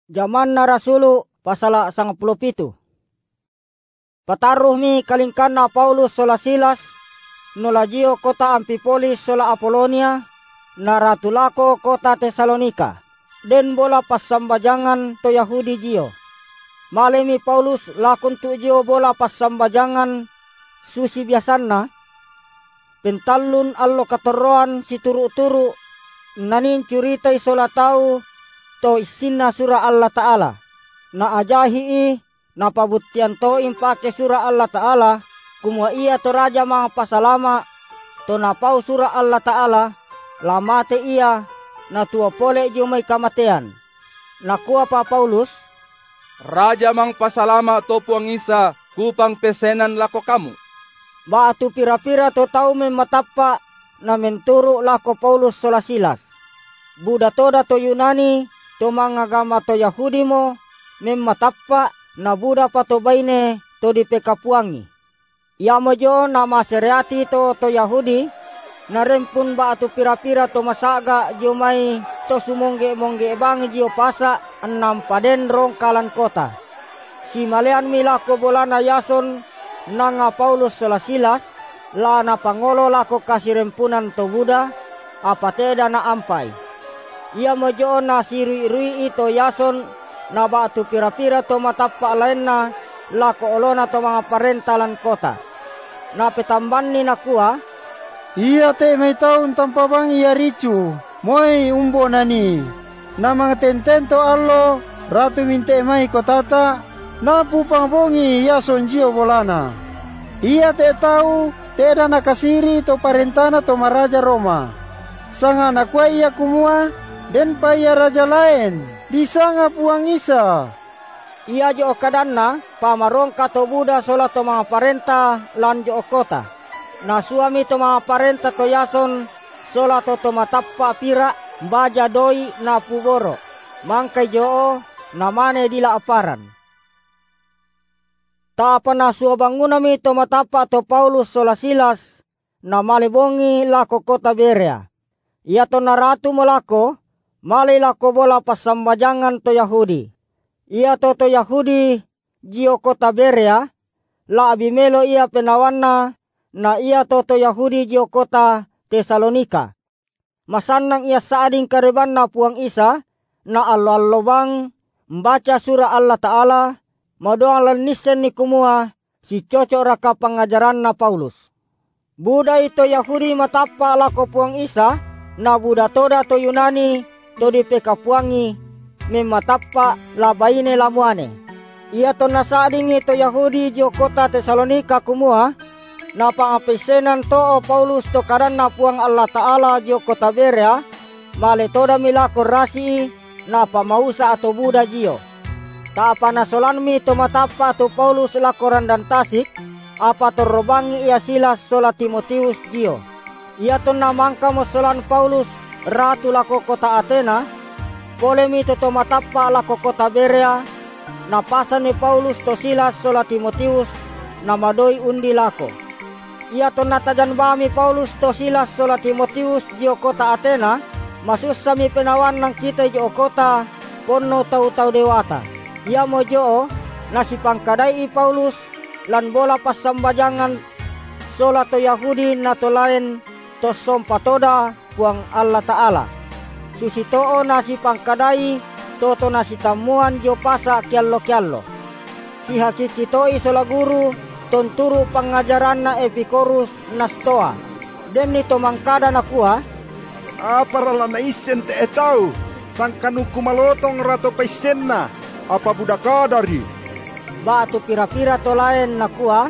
Jaman na Rasulu pasala 17. Pataruh mi kalingkan na Paulus sola Silas nulajio kota Amfipolis sola Apolonia naratulako kota Tesalonika den bola passambajangan to Yahudi jio. Malemi Paulus lakon tu jio bola passambajangan susi biasanna pentallun allo katorroan si turu-turu nanin curitai sola tau to isinna surah Allah Ta'ala na ajahi na pabutian to impake surah Allah Ta'ala kumwa ia to raja mga pasalama to napau surah Allah Ta'ala lamate ia na tuwa pole jumay kamatean. Nakuha pa Paulus, Raja mang pasalama to puang isa kupang pesenan lako kamu. Baatu pira-pira to tau mematapa na menturu lako Paulus sola Silas. Buda toda to Yunani to mga agama to Yahudi mo mematapa na buda pa to baine to di pekapuangi. Ia mojo na masereati to Yahudi na rempun baatu pira-pira to masaga jumay to sumongge-mongge bang jio pasa 6 paden rongkalan kota. Si malean milako bolana Yason nanga Paulus sola Silas la na pangolo lako kasirempunan to Buda apateda na ampai. Ia mojo na sirui-rui ito Yason na baatu pira-pira to matapa lain na lako olona to mga parentalan kota. Na petamban ni nakuha, iya te may taon tampabang iya ricu, moy umbo nani. Na mga tentento allo, ratu minte may kotata, na pupang Yason jio bolana. Iya te tau, te da nakasiri to parentana to maraja Roma. Sanga nakwa iya kumua, den pa iya raja lain, di sanga puang isa. Ia jo kadanna pamarong kato Buda sola to mga parenta lanjo kota. Na suami to mga parenta to Yason sola to matappa pira baja doi na puboro. Mangkay joo na mane dila aparan. Tapa na suabangunami to matappa to Paulus sola Silas na malibongi lako kota Berea. Ia to naratu molako mali lako bola pasambajangan to Yahudi. Ia to Yahudi jio kota Berea la abimelo ia penawanna na ia to Yahudi jio kota Tesalonika. Masannang ia saading kareban na puang isa na allo-allo bang membaca surah Allah Ta'ala madoang lanisen ni kumua si cocok raka pengajaran na Paulus. Buda ito Yahudi matapa lako puang isa na Buda toda to Yunani to di pekapuangi mematapa labaine lamuane. Ia to nasading ito Yahudi jio kota Tesalonika kumua na pangapesenan to Paulus to karan na puang Allah Ta'ala jio kota Berea male toda milako rasi na pamausa ato Buda jio. Ta panasolan mi to matapa to Paulus lakoran dan tasik apa to robangi ia Silas sola Timotius jio. Ia to namangka mosolan Paulus ratu lako kota Athena polemi to matapa lako kota Berea na pasan ni Paulus to Silas sola Timotius na madoi undi lako. Ia to natajan bami Paulus to Silas sola Timotius jio kota Athena masus sami penawan ng kita jio kota ponno tau-tau dewata. Ia mojo na si pangkadai Paulus lan bola pasambajangan sola to Yahudi na to lain to sompatoda puang Allah Ta'ala. Susitoo na si pangkadai toto na si tamuan jo pasa kiallo-kiallo. Si hakikito isola guru tonturu pangajaran na Epikorus na Stoa. Den nito mangkada na kuha, Aparala na isen te etau, sang kanuku malotong rato paisen na, apa budaka dari. Baatu pira-pira to lain na kuha,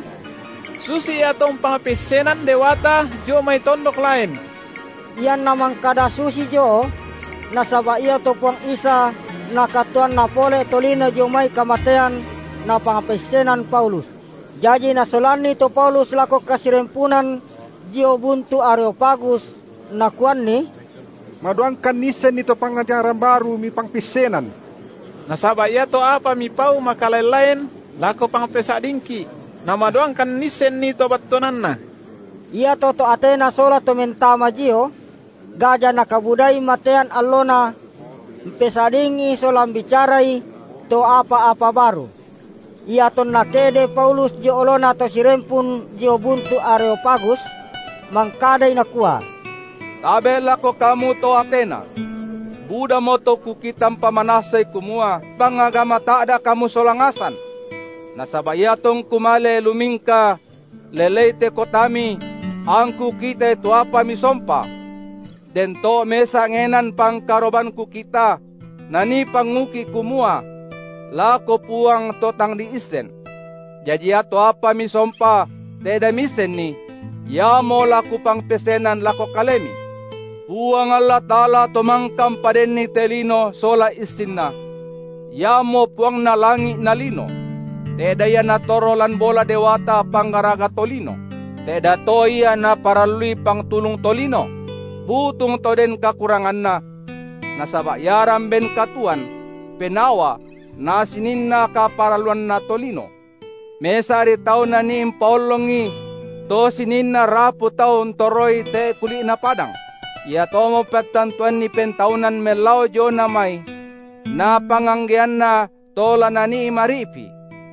susi atong pangapesenan dewata jo may tondok lain. Iyan namang kada susi jo, nasaba iya to puang isa nakatuan na pole tolino jo may kamatean na pangapesenan Paulus. Jadi nasolani to Paulus lako kasirempunan jio buntu Areopagus na kuan ni Maduang kanisen nito pangajaran baru mi pangpisenan. Nasaba iya to apa mi pau makalain-lain lako pangapesa dingki. Na maduang kanisen nito batonan na. Ia to Athena sola to mentama jio gaja nakabudai matean allona Pesadingi solam bicarai to apa-apa baru. Ia ton nakede Paulus jo olona to sirempun jo buntu Areopagus mangkadai nakua. Tabela ko kamu to Atenas. Buda mo to kukitam pamanasay kumua. Pangagama taada kamu solangasan. Nasabayatong kumale lumingka. Leleite kotami. Angku kita itu apa misompa. Den to mesa ngenan pangkaroban ku kita. Nani panguki kumua. Lako puang totang di isen. Jadi ato apa misompa. Teda misen ni. Ya mo laku pang pesenan lako kalemi. Puang Allah Ta'ala tomangkam paden ni telino sola istinna. Ya mo puang na langi na lino. Teda ya na torolan bola dewata panggaraga tolino. Teda toya na paralui pang tulung tolino. Butung to den kakurangan na. Nasabayaran ben katuan. Penawa na sininna ka paraluan na tolino. Mesari tao na ni impaulongi. To sininna rapu taon toroy te kuli na padang. Ia tomo petantuan ni pentaunan melao jo namay. Na panganggian na tola na ni maripi.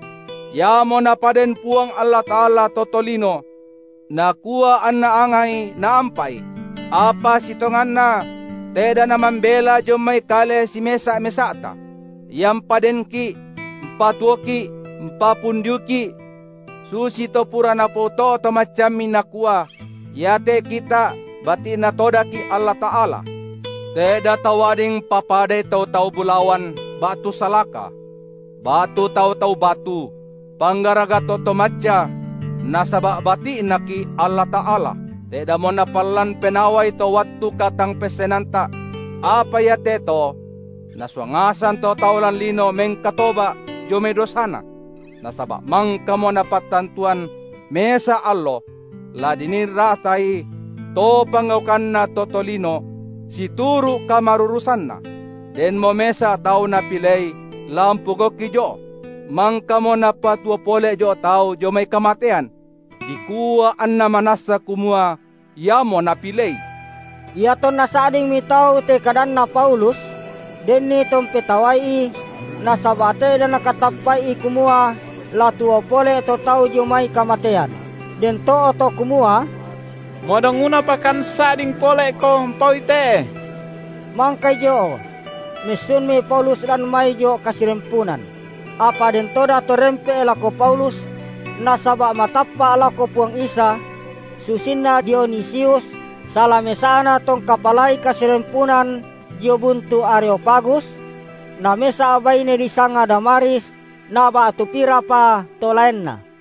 Ya mo na paden puang Allah Ta'ala totolino. Na kuwa an na angay na ampay. Apa sitongan na. Teda na mambela jo may kale si mesa ta. Yang paden ki. Mpatuoki. Mpapundyuki. Susi to pura na po to macam minakua. Yate kita. Bati na toda ki Allah Ta'ala. Teda tawading papaday tau bulawan. Batu salaka. Batu tau batu. Panggaraga to matja. Nasaba bati na ki Allah Ta'ala. Teda mo na palan penaway to watu katang pesenanta. Apa yate to. Naswangasan to taulan lino mengkatoba jomedosana. Nasaba mangka mo na patantuan mesa allo. Ladinin ratai. To pangaukan na totolino, si turu kamarurusan na. Den mo mesa tao na pilay, lampugok ki jo. Mangka mo na patwa pole jo tao jo may kamatean. Dikuwa an na manasa kumua, ya mo na pilay. Ia ton nasading mitaw te kadan na Paulus, den ni tong petawai nasabate dan nakatagpay kumua, latuwa pole to tao jo may kamatean. Den to kumua, Modong una pakan sading pole ko poite. Mangkay jo, misun mi Paulus dan may jo kasirempunan. Apa den toda torempe elako Paulus, nasaba matapa alako puang isa, susina Dionisius, salamesana tong kapalay kasirempunan Diobuntu Areopagus, na mesa abay ni disanga Damaris, na ba atupira pa tolaen na.